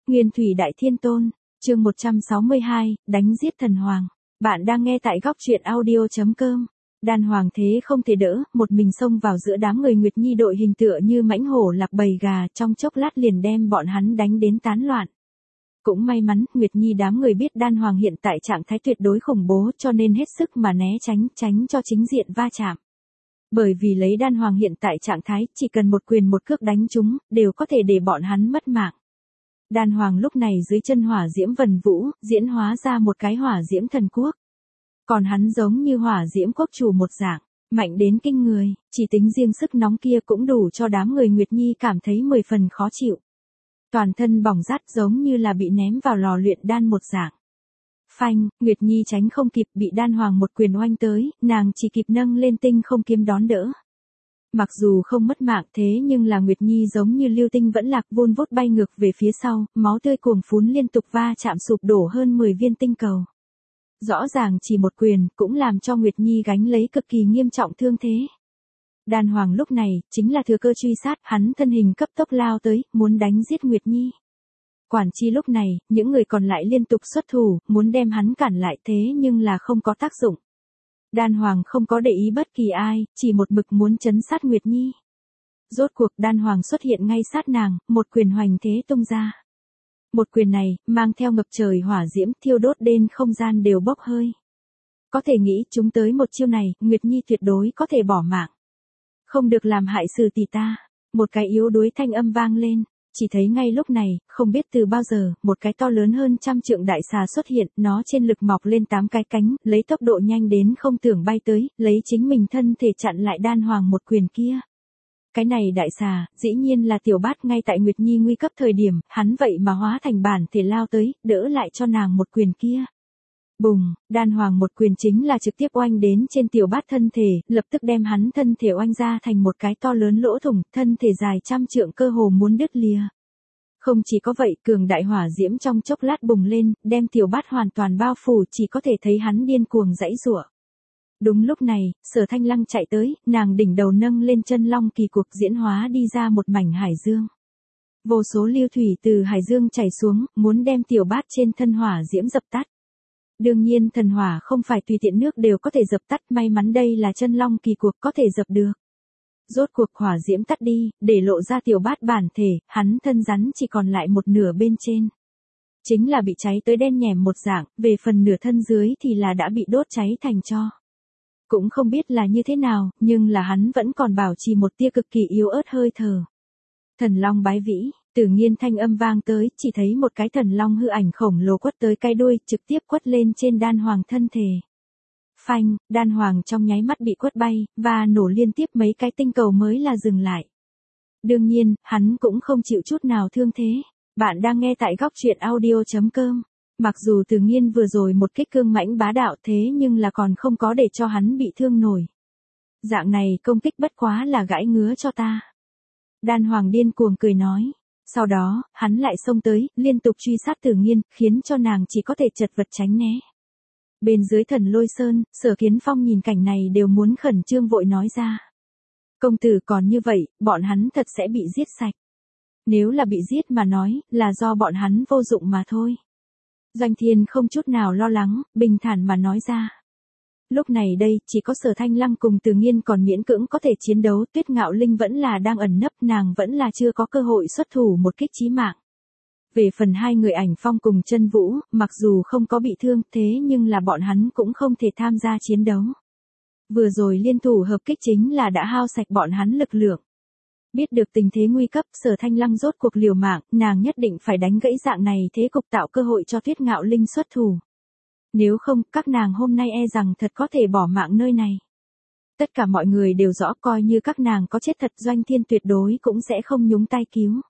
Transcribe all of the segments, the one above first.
Nguyên Thủy Đại Thiên Tôn, chương 162, đánh giết thần hoàng. Bạn đang nghe tại góc truyện audio.com. Đan hoàng thế không thể đỡ, một mình xông vào giữa đám người Nguyệt Nhi đội hình tựa như mãnh hổ lạc bầy gà, trong chốc lát liền đem bọn hắn đánh đến tán loạn. Cũng may mắn, Nguyệt Nhi đám người biết Đan hoàng hiện tại trạng thái tuyệt đối khủng bố, cho nên hết sức mà né tránh cho chính diện va chạm. Bởi vì lấy Đan hoàng hiện tại trạng thái, chỉ cần một quyền một cước đánh chúng, đều có thể để bọn hắn mất mạng. Đan hoàng lúc này dưới chân hỏa diễm vần vũ, diễn hóa ra một cái hỏa diễm thần quốc. Còn hắn giống như hỏa diễm quốc chủ một dạng, mạnh đến kinh người, chỉ tính riêng sức nóng kia cũng đủ cho đám người Nguyệt Nhi cảm thấy 10 phần khó chịu. Toàn thân bỏng rát giống như là bị ném vào lò luyện đan một dạng. Phanh, Nguyệt Nhi tránh không kịp, bị Đan hoàng một quyền oanh tới, nàng chỉ kịp nâng lên tinh không kiếm đón đỡ. Mặc dù không mất mạng thế nhưng là Nguyệt Nhi giống như lưu tinh vẫn lạc vun vút bay ngược về phía sau, máu tươi cuồng phún liên tục va chạm sụp đổ hơn 10 viên tinh cầu. Rõ ràng chỉ một quyền cũng làm cho Nguyệt Nhi gánh lấy cực kỳ nghiêm trọng thương thế. Đan hoàng lúc này chính là thừa cơ truy sát, hắn thân hình cấp tốc lao tới, muốn đánh giết Nguyệt Nhi. Quản chi lúc này, những người còn lại liên tục xuất thủ, muốn đem hắn cản lại thế nhưng là không có tác dụng. Đan hoàng không có để ý bất kỳ ai, chỉ một mực muốn trấn sát Nguyệt Nhi. Rốt cuộc Đan hoàng xuất hiện ngay sát nàng, một quyền hoành thế tung ra. Một quyền này, mang theo ngập trời hỏa diễm thiêu đốt đến không gian đều bốc hơi. Có thể nghĩ chúng tới một chiêu này, Nguyệt Nhi tuyệt đối có thể bỏ mạng. Không được làm hại sự tỷ ta. Một cái yếu đuối thanh âm vang lên. Chỉ thấy ngay lúc này, không biết từ bao giờ, một cái to lớn hơn 100 trượng đại xà xuất hiện, nó trên lực mọc lên 8 cái cánh, lấy tốc độ nhanh đến không tưởng bay tới, lấy chính mình thân thể chặn lại Đan hoàng một quyền kia. Cái này đại xà, dĩ nhiên là Tiểu Bát, ngay tại Nguyệt Nhi nguy cấp thời điểm, hắn vậy mà hóa thành bản thể lao tới, đỡ lại cho nàng một quyền kia. Bùng, Đan hoàng một quyền chính là trực tiếp oanh đến trên Tiểu Bát thân thể, lập tức đem hắn thân thể oanh ra thành một cái to lớn lỗ thủng, thân thể dài 100 trượng cơ hồ muốn đứt lìa. Không chỉ có vậy, cường đại hỏa diễm trong chốc lát bùng lên, đem Tiểu Bát hoàn toàn bao phủ, chỉ có thể thấy hắn điên cuồng giãy giụa. Đúng lúc này, Sở Thanh Lăng chạy tới, nàng đỉnh đầu nâng lên chân long kỳ cuộc diễn hóa đi ra một mảnh hải dương. Vô số lưu thủy từ hải dương chảy xuống, muốn đem Tiểu Bát trên thân hỏa diễm dập tắt. Đương nhiên thần hỏa không phải tùy tiện nước đều có thể dập tắt, may mắn đây là chân long kỳ cuộc có thể dập được. Rốt cuộc hỏa diễm tắt đi, để lộ ra Tiểu Bát bản thể, hắn thân rắn chỉ còn lại một nửa bên trên. Chính là bị cháy tới đen nhèm một dạng, về phần nửa thân dưới thì là đã bị đốt cháy thành tro. Cũng không biết là như thế nào, nhưng là hắn vẫn còn bảo trì một tia cực kỳ yếu ớt hơi thở. Thần long bái vĩ, Tử Nghiên thanh âm vang tới, chỉ thấy một cái thần long hư ảnh khổng lồ quất tới cái đuôi, trực tiếp quất lên trên Đan hoàng thân thể. Phanh, Đan hoàng trong nháy mắt bị quất bay, và nổ liên tiếp mấy cái tinh cầu mới là dừng lại. Đương nhiên, hắn cũng không chịu chút nào thương thế. Bạn đang nghe tại góc truyện audio.com. Mặc dù Tử Nghiên vừa rồi một kích cương mãnh bá đạo thế nhưng là còn không có để cho hắn bị thương nổi. Dạng này công kích bất quá là gãi ngứa cho ta. Đan hoàng điên cuồng cười nói. Sau đó, hắn lại xông tới, liên tục truy sát Tử Nghiên, khiến cho nàng chỉ có thể chật vật tránh né. Bên dưới Thần Lôi Sơn, Sở Kiến Phong nhìn cảnh này đều muốn khẩn trương vội nói ra. Công tử còn như vậy, bọn hắn thật sẽ bị giết sạch. Nếu là bị giết mà nói, là do bọn hắn vô dụng mà thôi. Doanh Thiên không chút nào lo lắng, bình thản mà nói ra. Lúc này đây, chỉ có Sở Thanh Lăng cùng Tử Nghiên còn miễn cưỡng có thể chiến đấu, Tuyết Ngạo Linh vẫn là đang ẩn nấp, nàng vẫn là chưa có cơ hội xuất thủ một kích chí mạng. Về phần hai người Ảnh Phong cùng Chân Vũ, mặc dù không có bị thương, thế nhưng là bọn hắn cũng không thể tham gia chiến đấu. Vừa rồi liên thủ hợp kích chính là đã hao sạch bọn hắn lực lượng. Biết được tình thế nguy cấp, Sở Thanh Lăng rốt cuộc liều mạng, nàng nhất định phải đánh gãy dạng này thế cục, tạo cơ hội cho Tuyết Ngạo Linh xuất thủ. Nếu không, các nàng hôm nay e rằng thật có thể bỏ mạng nơi này. Tất cả mọi người đều rõ, coi như các nàng có chết thật, Doanh Thiên tuyệt đối cũng sẽ không nhúng tay cứu.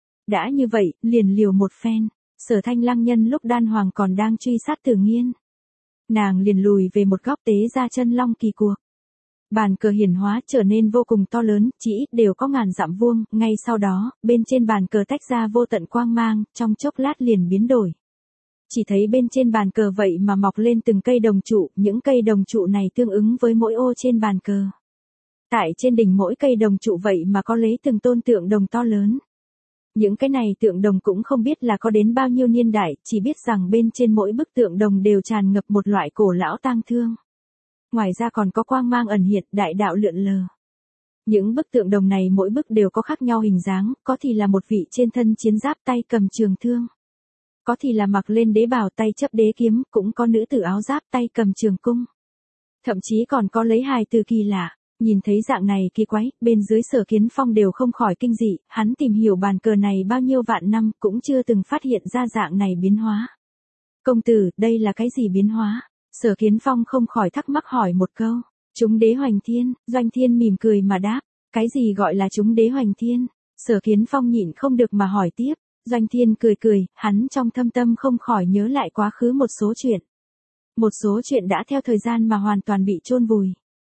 Đã như vậy, liền liều một phen. Sở Thanh Lăng nhân lúc Đan hoàng còn đang truy sát Tử Nghiên, nàng liền lùi về một góc tế ra chân long kỳ cuộc. Bàn cờ hiển hóa trở nên vô cùng to lớn, chỉ ít đều có ngàn dặm vuông, ngay sau đó, bên trên bàn cờ tách ra vô tận quang mang, trong chốc lát liền biến đổi. Chỉ thấy bên trên bàn cờ vậy mà mọc lên từng cây đồng trụ, những cây đồng trụ này tương ứng với mỗi ô trên bàn cờ. Tại trên đỉnh mỗi cây đồng trụ vậy mà có lấy từng tôn tượng đồng to lớn. Những cái này tượng đồng cũng không biết là có đến bao nhiêu niên đại, chỉ biết rằng bên trên mỗi bức tượng đồng đều tràn ngập một loại cổ lão tang thương. Ngoài ra còn có quang mang ẩn hiện, đại đạo lượn lờ. Những bức tượng đồng này mỗi bức đều có khác nhau hình dáng, có thì là một vị trên thân chiến giáp tay cầm trường thương. Có thì là mặc lên đế bào tay chấp đế kiếm, cũng có nữ tử áo giáp tay cầm trường cung. Thậm chí còn có lấy hài từ kỳ lạ. Nhìn thấy dạng này kỳ quái, bên dưới Sở Kiến Phong đều không khỏi kinh dị, hắn tìm hiểu bàn cờ này bao nhiêu vạn năm cũng chưa từng phát hiện ra dạng này biến hóa. Công tử, đây là cái gì biến hóa? Sở Kiến Phong không khỏi thắc mắc hỏi một câu. Chúng đế hoành thiên, Doanh Thiên mỉm cười mà đáp. Cái gì gọi là chúng đế hoành thiên? Sở Kiến Phong nhịn không được mà hỏi tiếp. Doanh Thiên cười cười, hắn trong thâm tâm không khỏi nhớ lại quá khứ một số chuyện. Một số chuyện đã theo thời gian mà hoàn toàn bị chôn vùi.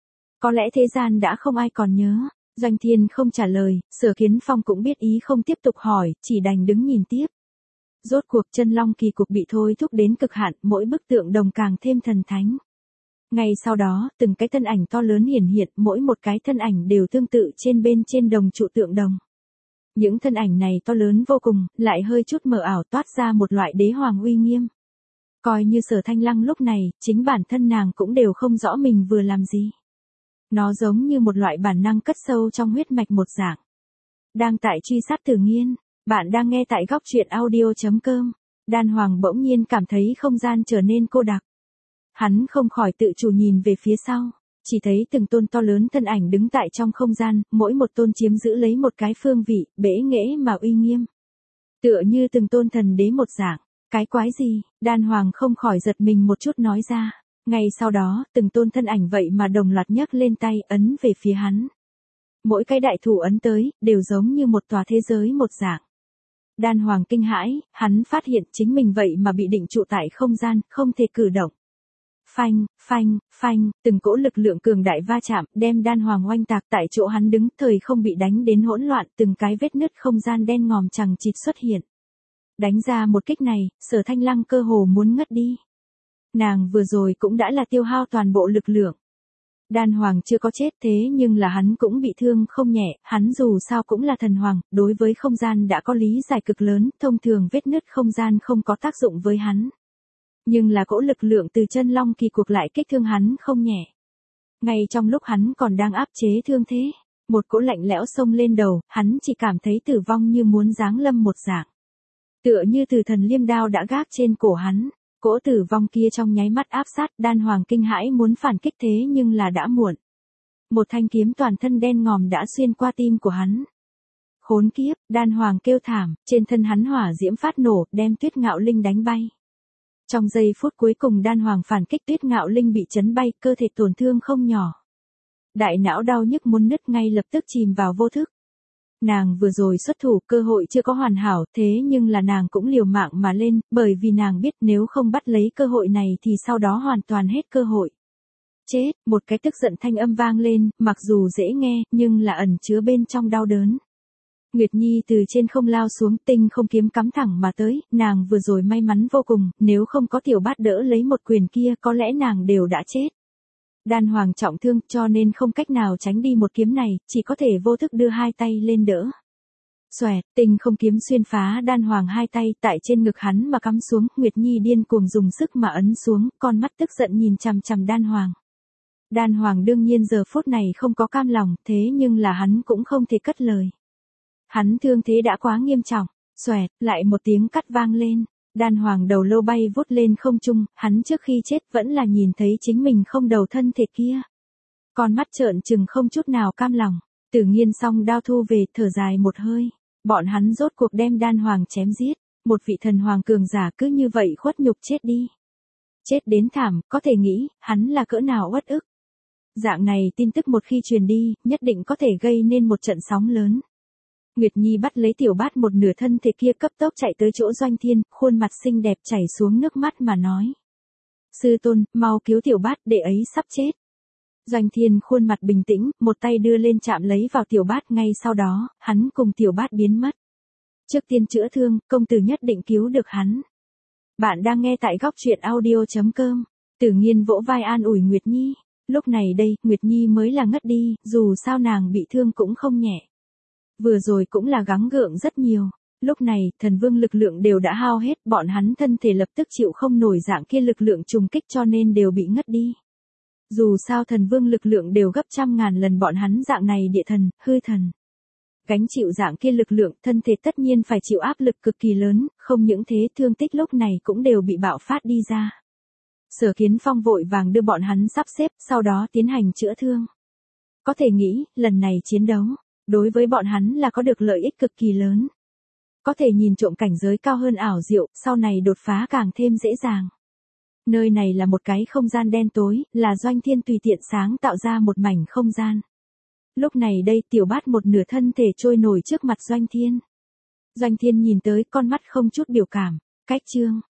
Có lẽ thế gian đã không ai còn nhớ. Doanh Thiên không trả lời, Sở Kiến Phong cũng biết ý không tiếp tục hỏi, chỉ đành đứng nhìn tiếp. Rốt cuộc chân long kỳ cục bị thôi thúc đến cực hạn, mỗi bức tượng đồng càng thêm thần thánh. Ngay sau đó, từng cái thân ảnh to lớn hiển hiện, mỗi một cái thân ảnh đều tương tự bên trên đồng trụ tượng đồng. Những thân ảnh này to lớn vô cùng, lại hơi chút mờ ảo toát ra một loại đế hoàng uy nghiêm. Coi như Sở Thanh Lăng lúc này, chính bản thân nàng cũng đều không rõ mình vừa làm gì. Nó giống như một loại bản năng cất sâu trong huyết mạch một dạng. Đang tại truy sát Tử Nghiên, bạn đang nghe tại góc truyện audio.com. Đan Hoàng bỗng nhiên cảm thấy không gian trở nên cô đặc. Hắn không khỏi tự chủ nhìn về phía sau, chỉ thấy từng tôn to lớn thân ảnh đứng tại trong không gian, mỗi một tôn chiếm giữ lấy một cái phương vị, bẽ nghễ mà uy nghiêm. Tựa như từng tôn thần đế một dạng, cái quái gì, Đan Hoàng không khỏi giật mình một chút nói ra. Ngay sau đó, từng tôn thân ảnh vậy mà đồng loạt nhấc lên tay ấn về phía hắn. Mỗi cái đại thủ ấn tới, đều giống như một tòa thế giới một dạng. Đan Hoàng kinh hãi, hắn phát hiện chính mình vậy mà bị định trụ tại không gian, không thể cử động. Phanh, phanh, phanh, từng cỗ lực lượng cường đại va chạm, đem Đan Hoàng oanh tạc tại chỗ hắn đứng, thời không bị đánh đến hỗn loạn, từng cái vết nứt không gian đen ngòm chằng chịt xuất hiện. Đánh ra một kích này, Sở Thanh Lăng cơ hồ muốn ngất đi. Nàng vừa rồi cũng đã là tiêu hao toàn bộ lực lượng. Đan Hoàng chưa có chết thế nhưng là hắn cũng bị thương không nhẹ, hắn dù sao cũng là thần hoàng, đối với không gian đã có lý giải cực lớn, thông thường vết nứt không gian không có tác dụng với hắn. Nhưng là cỗ lực lượng từ chân long kỳ cuộc lại kích thương hắn không nhẹ. Ngay trong lúc hắn còn đang áp chế thương thế, một cỗ lạnh lẽo xông lên đầu, hắn chỉ cảm thấy tử vong như muốn giáng lâm một dạng. Tựa như từ thần liêm đao đã gác trên cổ hắn. Cỗ tử vong kia trong nháy mắt áp sát, Đan Hoàng kinh hãi muốn phản kích thế nhưng là đã muộn. Một thanh kiếm toàn thân đen ngòm đã xuyên qua tim của hắn. Khốn kiếp, Đan Hoàng kêu thảm, trên thân hắn hỏa diễm phát nổ, đem Tuyết Ngạo Linh đánh bay. Trong giây phút cuối cùng Đan Hoàng phản kích, Tuyết Ngạo Linh bị chấn bay, cơ thể tổn thương không nhỏ. Đại não đau nhức muốn nứt, ngay lập tức chìm vào vô thức. Nàng vừa rồi xuất thủ, cơ hội chưa có hoàn hảo, thế nhưng là nàng cũng liều mạng mà lên, bởi vì nàng biết nếu không bắt lấy cơ hội này thì sau đó hoàn toàn hết cơ hội. Chết, một cái tức giận thanh âm vang lên, mặc dù dễ nghe, nhưng là ẩn chứa bên trong đau đớn. Nguyệt Nhi từ trên không lao xuống, tinh không kiếm cắm thẳng mà tới, nàng vừa rồi may mắn vô cùng, nếu không có Tiểu Bát đỡ lấy một quyền kia có lẽ nàng đều đã chết. Đan Hoàng trọng thương cho nên không cách nào tránh đi một kiếm này, chỉ có thể vô thức đưa hai tay lên đỡ. Xoẹt, tinh không kiếm xuyên phá Đan Hoàng hai tay, tại trên ngực hắn mà cắm xuống, Nguyệt Nhi điên cuồng dùng sức mà ấn xuống, con mắt tức giận nhìn chằm chằm Đan Hoàng. Đan Hoàng đương nhiên giờ phút này không có cam lòng, thế nhưng là hắn cũng không thể cất lời. Hắn thương thế đã quá nghiêm trọng, xoẹt, lại một tiếng cắt vang lên. Đan Hoàng đầu lâu bay vút lên không trung, hắn trước khi chết vẫn là nhìn thấy chính mình không đầu thân thể kia. Con mắt trợn trừng không chút nào cam lòng, Tử Nghiên song đao thu về, thở dài một hơi. Bọn hắn rốt cuộc đem Đan Hoàng chém giết, một vị thần hoàng cường giả cứ như vậy khuất nhục chết đi. Chết đến thảm, có thể nghĩ, hắn là cỡ nào uất ức. Dạng này tin tức một khi truyền đi, nhất định có thể gây nên một trận sóng lớn. Nguyệt Nhi bắt lấy Tiểu Bát một nửa thân thể kia cấp tốc chạy tới chỗ Doanh Thiên, khuôn mặt xinh đẹp chảy xuống nước mắt mà nói. Sư tôn, mau cứu Tiểu Bát, đệ ấy sắp chết. Doanh Thiên khuôn mặt bình tĩnh, một tay đưa lên chạm lấy vào Tiểu Bát, ngay sau đó, hắn cùng Tiểu Bát biến mất. Trước tiên chữa thương, công tử nhất định cứu được hắn. Bạn đang nghe tại góc truyện audio.com. Tử Nghiên vỗ vai an ủi Nguyệt Nhi. Lúc này đây, Nguyệt Nhi mới là ngất đi, dù sao nàng bị thương cũng không nhẹ. Vừa rồi cũng là gắng gượng rất nhiều. Lúc này, thần vương lực lượng đều đã hao hết, bọn hắn thân thể lập tức chịu không nổi dạng kia lực lượng trùng kích cho nên đều bị ngất đi. Dù sao thần vương lực lượng đều gấp trăm ngàn lần bọn hắn dạng này địa thần, hư thần. Gánh chịu dạng kia lực lượng, thân thể tất nhiên phải chịu áp lực cực kỳ lớn, không những thế thương tích lúc này cũng đều bị bạo phát đi ra. Sở Kiến Phong vội vàng đưa bọn hắn sắp xếp, sau đó tiến hành chữa thương. Có thể nghĩ, lần này chiến đấu, đối với bọn hắn là có được lợi ích cực kỳ lớn. Có thể nhìn trộm cảnh giới cao hơn ảo diệu, sau này đột phá càng thêm dễ dàng. Nơi này là một cái không gian đen tối, là Doanh Thiên tùy tiện sáng tạo ra một mảnh không gian. Lúc này đây Tiểu Bát một nửa thân thể trôi nổi trước mặt Doanh Thiên. Doanh Thiên nhìn tới con mắt không chút biểu cảm, cách chương.